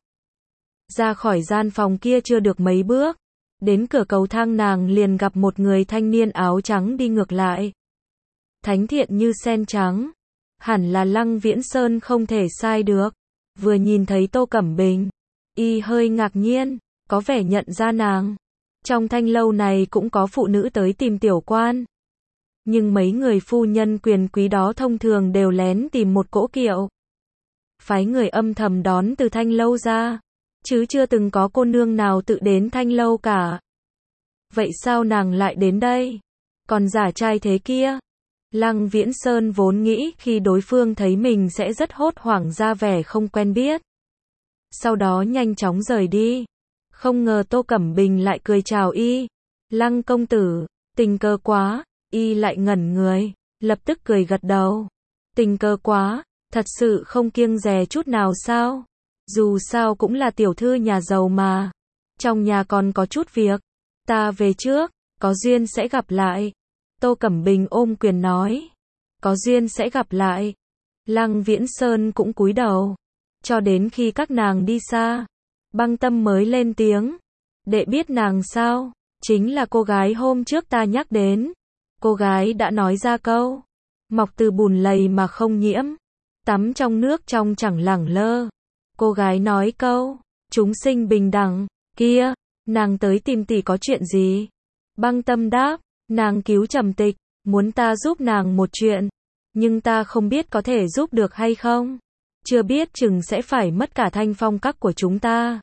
Ra khỏi gian phòng kia chưa được mấy bước. Đến cửa cầu thang nàng liền gặp một người thanh niên áo trắng đi ngược lại. Thánh thiện như sen trắng. Hẳn là Lăng Viễn Sơn không thể sai được. Vừa nhìn thấy Tô Cẩm Bình, y hơi ngạc nhiên, có vẻ nhận ra nàng. Trong thanh lâu này cũng có phụ nữ tới tìm tiểu quan. Nhưng mấy người phu nhân quyền quý đó thông thường đều lén tìm một cỗ kiệu. Phái người âm thầm đón từ thanh lâu ra. Chứ chưa từng có cô nương nào tự đến thanh lâu cả. Vậy sao nàng lại đến đây? Còn giả trai thế kia? Lăng Viễn Sơn vốn nghĩ khi đối phương thấy mình sẽ rất hốt hoảng ra vẻ không quen biết. Sau đó nhanh chóng rời đi. Không ngờ Tô Cẩm Bình lại cười chào y. Lăng công tử, tình cờ quá, y lại ngẩn người, lập tức cười gật đầu. Tình cờ quá, thật sự không kiêng dè chút nào sao? Dù sao cũng là tiểu thư nhà giàu mà. Trong nhà còn có chút việc. Ta về trước, có duyên sẽ gặp lại. Tô Cẩm Bình ôm quyền nói. Có duyên sẽ gặp lại. Lăng Viễn Sơn cũng cúi đầu. Cho đến khi các nàng đi xa, Băng Tâm mới lên tiếng. Đệ biết nàng sao? Chính là cô gái hôm trước ta nhắc đến. Cô gái đã nói ra câu. Mọc từ bùn lầy mà không nhiễm. Tắm trong nước trong chẳng lẳng lơ. Cô gái nói câu. Chúng sinh bình đẳng. Kia, nàng tới tìm tỷ có chuyện gì? Băng Tâm đáp. Nàng cứu Trầm Tịch. Muốn ta giúp nàng một chuyện. Nhưng ta không biết có thể giúp được hay không. Chưa biết chừng sẽ phải mất cả Thanh Phong Các của chúng ta.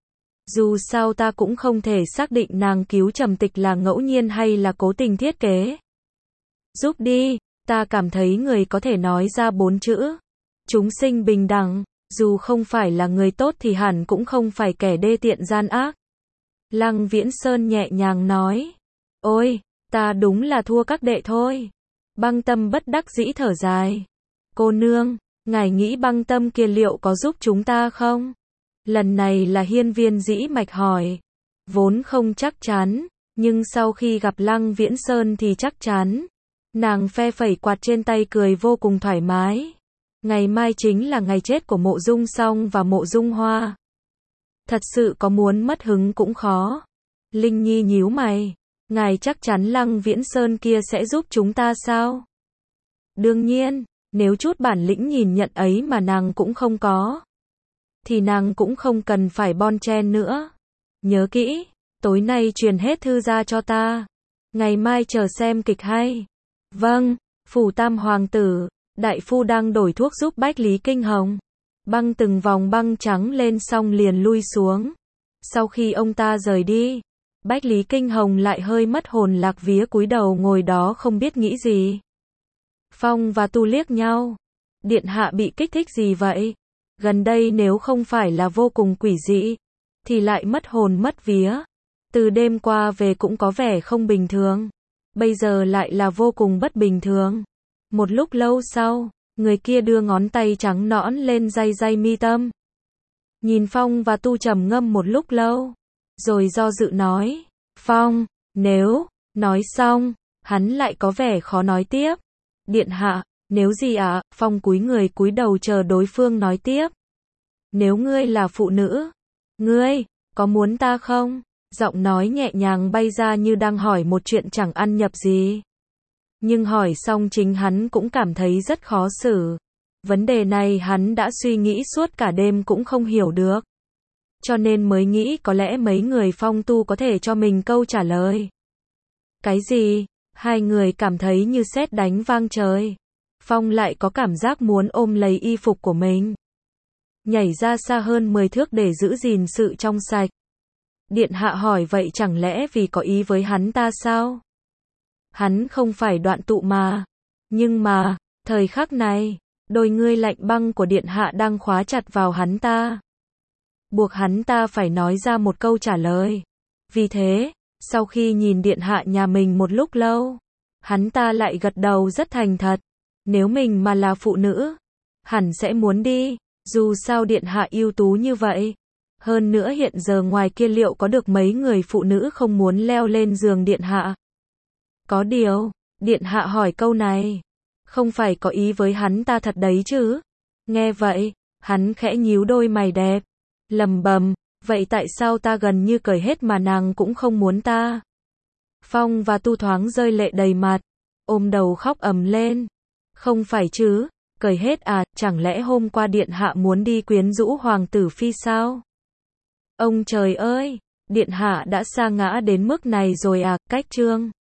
Dù sao ta cũng không thể xác định nàng cứu Trầm Tịch là ngẫu nhiên hay là cố tình thiết kế. Giúp đi, ta cảm thấy người có thể nói ra 4 chữ. Chúng sinh bình đẳng, dù không phải là người tốt thì hẳn cũng không phải kẻ đê tiện gian ác. Lăng Viễn Sơn nhẹ nhàng nói. Ôi, ta đúng là thua các đệ thôi. Băng Tâm bất đắc dĩ thở dài. Cô nương, ngài nghĩ Băng Tâm kia liệu có giúp chúng ta không? Lần này là Hiên Viên Dĩ Mạch hỏi. Vốn không chắc chắn, nhưng sau khi gặp Lăng Viễn Sơn thì chắc chắn. Nàng phe phẩy quạt trên tay cười vô cùng thoải mái. Ngày mai chính là ngày chết của Mộ Dung Song và Mộ Dung Hoa. Thật sự có muốn mất hứng cũng khó. Linh Nhi nhíu mày. Ngài chắc chắn Lăng Viễn Sơn kia sẽ giúp chúng ta sao? Đương nhiên, nếu chút bản lĩnh nhìn nhận ấy mà nàng cũng không có, thì nàng cũng không cần phải bon chen nữa. Nhớ kỹ, tối nay truyền hết thư ra cho ta. Ngày mai chờ xem kịch hay. Vâng, phủ Tam Hoàng tử, đại phu đang đổi thuốc giúp Bách Lý Kinh Hồng. Băng từng vòng băng trắng lên xong liền lui xuống. Sau khi ông ta rời đi, Bách Lý Kinh Hồng lại hơi mất hồn lạc vía cúi đầu ngồi đó không biết nghĩ gì. Phong và Tu liếc nhau. Điện hạ bị kích thích gì vậy? Gần đây nếu không phải là vô cùng quỷ dị, thì lại mất hồn mất vía. Từ đêm qua về cũng có vẻ không bình thường. Bây giờ lại là vô cùng bất bình thường. Một lúc lâu sau, người kia đưa ngón tay trắng nõn lên day day mi tâm. Nhìn Phong và Tu trầm ngâm một lúc lâu, rồi do dự nói, Phong, nếu, nói xong, hắn lại có vẻ khó nói tiếp. Điện hạ, nếu gì ạ? Phong cúi người cúi đầu chờ đối phương nói tiếp. Nếu ngươi là phụ nữ, ngươi, có muốn ta không? Giọng nói nhẹ nhàng bay ra như đang hỏi một chuyện chẳng ăn nhập gì. Nhưng hỏi xong chính hắn cũng cảm thấy rất khó xử. Vấn đề này hắn đã suy nghĩ suốt cả đêm cũng không hiểu được. Cho nên mới nghĩ có lẽ mấy người Phong Tu có thể cho mình câu trả lời. Cái gì? Hai người cảm thấy như sét đánh vang trời. Phong lại có cảm giác muốn ôm lấy y phục của mình, nhảy ra xa hơn 10 thước để giữ gìn sự trong sạch. Điện hạ hỏi vậy chẳng lẽ vì có ý với hắn ta sao? Hắn không phải đoạn tụ mà. Nhưng mà, thời khắc này, đôi ngươi lạnh băng của điện hạ đang khóa chặt vào hắn ta, buộc hắn ta phải nói ra một câu trả lời. Vì thế, sau khi nhìn điện hạ nhà mình một lúc lâu, hắn ta lại gật đầu rất thành thật. Nếu mình mà là phụ nữ, hẳn sẽ muốn đi, dù sao điện hạ ưu tú như vậy. Hơn nữa hiện giờ ngoài kia liệu có được mấy người phụ nữ không muốn leo lên giường điện hạ? Có điều, điện hạ hỏi câu này, không phải có ý với hắn ta thật đấy chứ? Nghe vậy, hắn khẽ nhíu đôi mày đẹp, lầm bầm, vậy tại sao ta gần như cởi hết mà nàng cũng không muốn ta? Phong và Tu thoáng rơi lệ đầy mặt, ôm đầu khóc ầm lên. Không phải chứ, cởi hết à, chẳng lẽ hôm qua điện hạ muốn đi quyến rũ hoàng tử phi sao? Ông trời ơi, điện hạ đã sa ngã đến mức này rồi à, cách chương